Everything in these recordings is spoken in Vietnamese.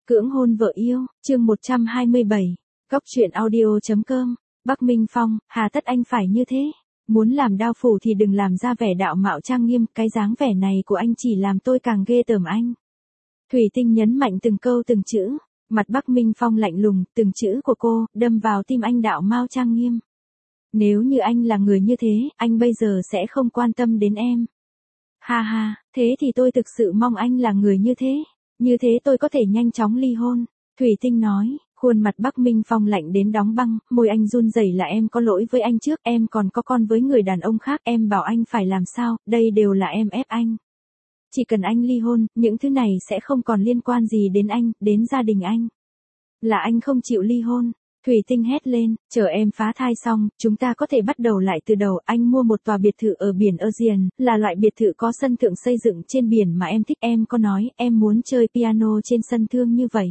Cưỡng hôn vợ yêu, chương 127, Góc truyện audio.com, Bắc Minh Phong, hà tất anh phải như thế? Muốn làm đao phủ thì đừng làm ra vẻ đạo mạo trang nghiêm, cái dáng vẻ này của anh chỉ làm tôi càng ghê tởm anh. Thủy Tinh nhấn mạnh từng câu từng chữ, mặt Bắc Minh Phong lạnh lùng, từng chữ của cô, đâm vào tim anh đạo mạo trang nghiêm. Nếu như anh là người như thế, anh bây giờ sẽ không quan tâm đến em. Ha ha, thế thì tôi thực sự mong anh là người như thế. Như thế tôi có thể nhanh chóng ly hôn. Thủy Tinh nói, khuôn mặt Bắc Minh Phong lạnh đến đóng băng, môi anh run rẩy là em có lỗi với anh trước, em còn có con với người đàn ông khác, em bảo anh phải làm sao, đây đều là em ép anh. Chỉ cần anh ly hôn, những thứ này sẽ không còn liên quan gì đến anh, đến gia đình anh. Là anh không chịu ly hôn. Thủy Tinh hét lên, chờ em phá thai xong, chúng ta có thể bắt đầu lại từ đầu. Anh mua một tòa biệt thự ở biển Aegean, là loại biệt thự có sân thượng xây dựng trên biển mà em thích. Em có nói, em muốn chơi piano trên sân thượng như vậy.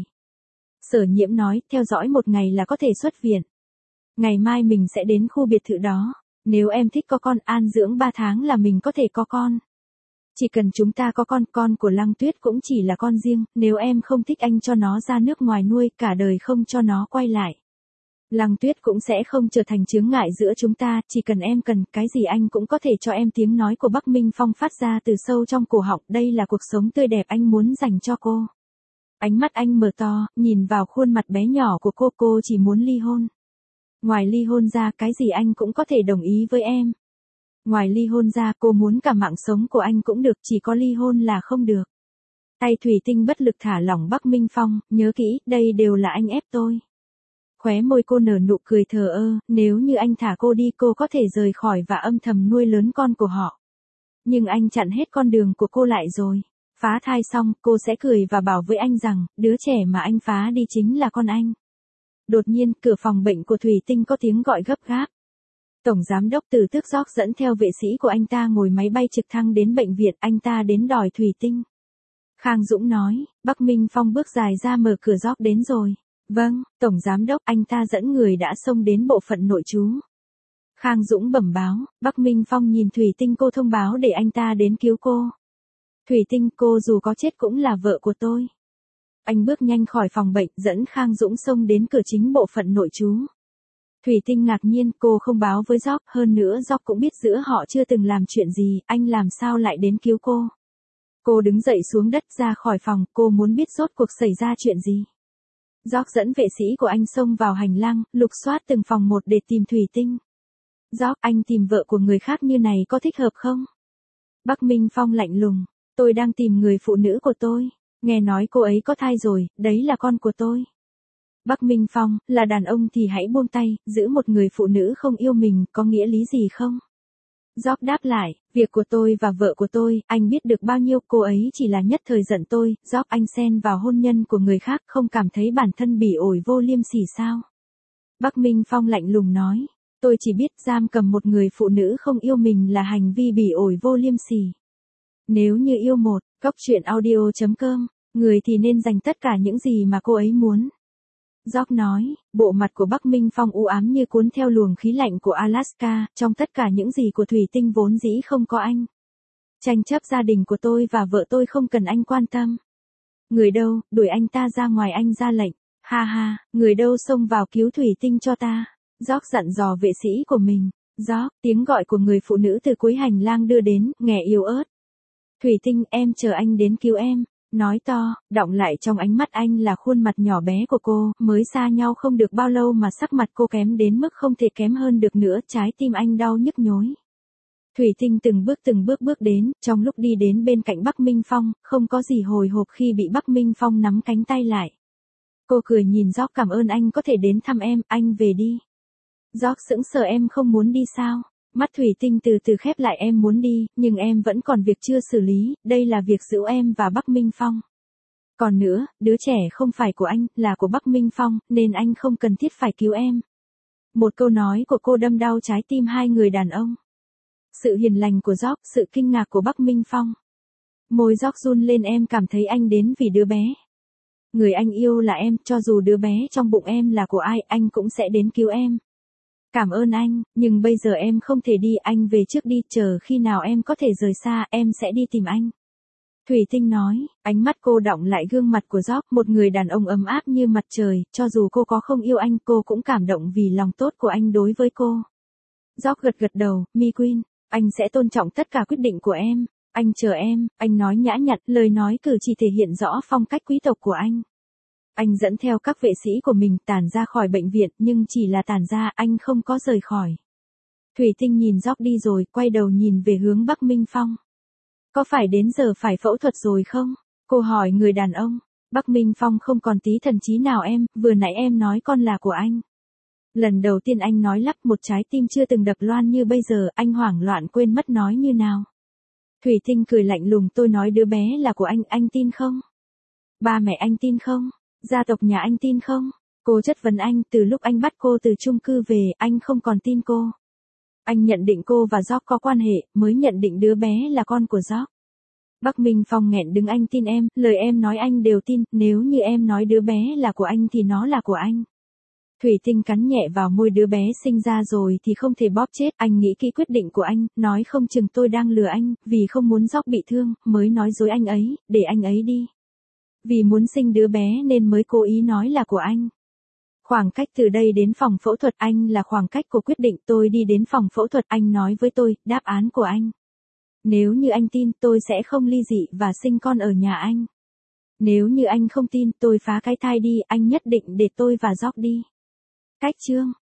Sở Nhiễm nói, theo dõi một ngày là có thể xuất viện. Ngày mai mình sẽ đến khu biệt thự đó. Nếu em thích có con, an dưỡng 3 tháng là mình có thể có con. Chỉ cần chúng ta có con của Lăng Tuyết cũng chỉ là con riêng, nếu em không thích anh cho nó ra nước ngoài nuôi, cả đời không cho nó quay lại. Lăng Tuyết cũng sẽ không trở thành chướng ngại giữa chúng ta, chỉ cần em cần, cái gì anh cũng có thể cho em. Tiếng nói của Bắc Minh Phong phát ra từ sâu trong cổ họng, đây là cuộc sống tươi đẹp anh muốn dành cho cô. Ánh mắt anh mở to, nhìn vào khuôn mặt bé nhỏ của cô chỉ muốn ly hôn. Ngoài ly hôn ra, cái gì anh cũng có thể đồng ý với em. Ngoài ly hôn ra, cô muốn cả mạng sống của anh cũng được, chỉ có ly hôn là không được. Tay Thủy Tinh bất lực thả lỏng Bắc Minh Phong, nhớ kỹ, đây đều là anh ép tôi. Khóe môi cô nở nụ cười thờ ơ, nếu như anh thả cô đi cô có thể rời khỏi và âm thầm nuôi lớn con của họ. Nhưng anh chặn hết con đường của cô lại rồi. Phá thai xong, cô sẽ cười và bảo với anh rằng, đứa trẻ mà anh phá đi chính là con anh. Đột nhiên, cửa phòng bệnh của Thủy Tinh có tiếng gọi gấp gáp. Tổng giám đốc Từ Tước Gióc dẫn theo vệ sĩ của anh ta ngồi máy bay trực thăng đến bệnh viện, anh ta đến đòi Thủy Tinh. Khang Dũng nói, Bắc Minh Phong bước dài ra mở cửa. Gióc đến rồi. Vâng, Tổng Giám đốc, anh ta dẫn người đã xông đến bộ phận nội trú. Khang Dũng bẩm báo, Bắc Minh Phong nhìn Thủy Tinh, cô thông báo để anh ta đến cứu cô. Thủy Tinh, cô dù có chết cũng là vợ của tôi. Anh bước nhanh khỏi phòng bệnh, dẫn Khang Dũng xông đến cửa chính bộ phận nội trú. Thủy Tinh ngạc nhiên, cô không báo với Gióc, hơn nữa Gióc cũng biết giữa họ chưa từng làm chuyện gì, anh làm sao lại đến cứu cô. Cô đứng dậy xuống đất ra khỏi phòng, cô muốn biết rốt cuộc xảy ra chuyện gì. Gióc dẫn vệ sĩ của anh xông vào hành lang, lục soát từng phòng một để tìm Thủy Tinh. Gióc, anh tìm vợ của người khác như này có thích hợp không? Bắc Minh Phong lạnh lùng, tôi đang tìm người phụ nữ của tôi. Nghe nói cô ấy có thai rồi, đấy là con của tôi. Bắc Minh Phong, là đàn ông thì hãy buông tay, giữ một người phụ nữ không yêu mình có nghĩa lý gì không? Gióc đáp lại, việc của tôi và vợ của tôi, anh biết được bao nhiêu, cô ấy chỉ là nhất thời giận tôi. Gióc, anh xen vào hôn nhân của người khác không cảm thấy bản thân bỉ ổi vô liêm sỉ sao? Bắc Minh Phong lạnh lùng nói, tôi chỉ biết giam cầm một người phụ nữ không yêu mình là hành vi bỉ ổi vô liêm sỉ. Nếu như yêu một, Góc truyện audio.com, người thì nên dành tất cả những gì mà cô ấy muốn. Gióc nói, bộ mặt của Bắc Minh Phong u ám như cuốn theo luồng khí lạnh của Alaska, trong tất cả những gì của Thủy Tinh vốn dĩ không có anh. Tranh chấp gia đình của tôi và vợ tôi không cần anh quan tâm. Người đâu, đuổi anh ta ra ngoài, anh ra lệnh. Ha ha, người đâu xông vào cứu Thủy Tinh cho ta. Gióc dặn dò vệ sĩ của mình. Gióc, tiếng gọi của người phụ nữ từ cuối hành lang đưa đến, nghe yếu ớt. Thủy Tinh, em chờ anh đến cứu em. Nói to, đọng lại trong ánh mắt anh là khuôn mặt nhỏ bé của cô, mới xa nhau không được bao lâu mà sắc mặt cô kém đến mức không thể kém hơn được nữa, trái tim anh đau nhức nhối. Thủy Tinh từng bước bước đến, trong lúc đi đến bên cạnh Bắc Minh Phong, không có gì hồi hộp khi bị Bắc Minh Phong nắm cánh tay lại. Cô cười nhìn Gióc, cảm ơn anh có thể đến thăm em, anh về đi. Gióc sững sờ, em không muốn đi sao? Mắt Thủy Tinh từ từ khép lại, em muốn đi, nhưng em vẫn còn việc chưa xử lý, đây là việc giữa em và Bắc Minh Phong. Còn nữa, đứa trẻ không phải của anh, là của Bắc Minh Phong, nên anh không cần thiết phải cứu em. Một câu nói của cô đâm đau trái tim hai người đàn ông. Sự hiền lành của Gióc, sự kinh ngạc của Bắc Minh Phong. Môi Gióc run lên, em cảm thấy anh đến vì đứa bé. Người anh yêu là em, cho dù đứa bé trong bụng em là của ai, anh cũng sẽ đến cứu em. Cảm ơn anh, nhưng bây giờ em không thể đi, anh về trước đi, chờ khi nào em có thể rời xa, em sẽ đi tìm anh. Thủy Tinh nói, ánh mắt cô đọng lại gương mặt của George, một người đàn ông ấm áp như mặt trời, cho dù cô có không yêu anh, cô cũng cảm động vì lòng tốt của anh đối với cô. George gật gật đầu, Mi Queen, anh sẽ tôn trọng tất cả quyết định của em. Anh chờ em, anh nói nhã nhặn, lời nói cử chỉ thể hiện rõ phong cách quý tộc của anh. Anh dẫn theo các vệ sĩ của mình tản ra khỏi bệnh viện, nhưng chỉ là tản ra, anh không có rời khỏi. Thủy Tinh nhìn George đi rồi, quay đầu nhìn về hướng Bắc Minh Phong. Có phải đến giờ phải phẫu thuật rồi không? Cô hỏi người đàn ông. Bắc Minh Phong không còn tí thần trí nào em, vừa nãy em nói con là của anh. Lần đầu tiên anh nói lắp, một trái tim chưa từng đập loan như bây giờ, anh hoảng loạn quên mất nói như nào. Thủy Tinh cười lạnh lùng, tôi nói đứa bé là của anh tin không? Ba mẹ anh tin không? Gia tộc nhà anh tin không? Cô chất vấn anh, từ lúc anh bắt cô từ chung cư về, anh không còn tin cô. Anh nhận định cô và George có quan hệ, mới nhận định đứa bé là con của George. Bắc Minh Phong nghẹn đứng, anh tin em, lời em nói anh đều tin, nếu như em nói đứa bé là của anh thì nó là của anh. Thủy Tinh cắn nhẹ vào môi, đứa bé sinh ra rồi thì không thể bóp chết, anh nghĩ kỹ quyết định của anh, nói không chừng tôi đang lừa anh, vì không muốn George bị thương, mới nói dối anh ấy, để anh ấy đi. Vì muốn sinh đứa bé nên mới cố ý nói là của anh. Khoảng cách từ đây đến phòng phẫu thuật anh là khoảng cách của quyết định, tôi đi đến phòng phẫu thuật, anh nói với tôi, đáp án của anh. Nếu như anh tin, tôi sẽ không ly dị và sinh con ở nhà anh. Nếu như anh không tin, tôi phá cái thai đi, anh nhất định để tôi và George đi. Cách chương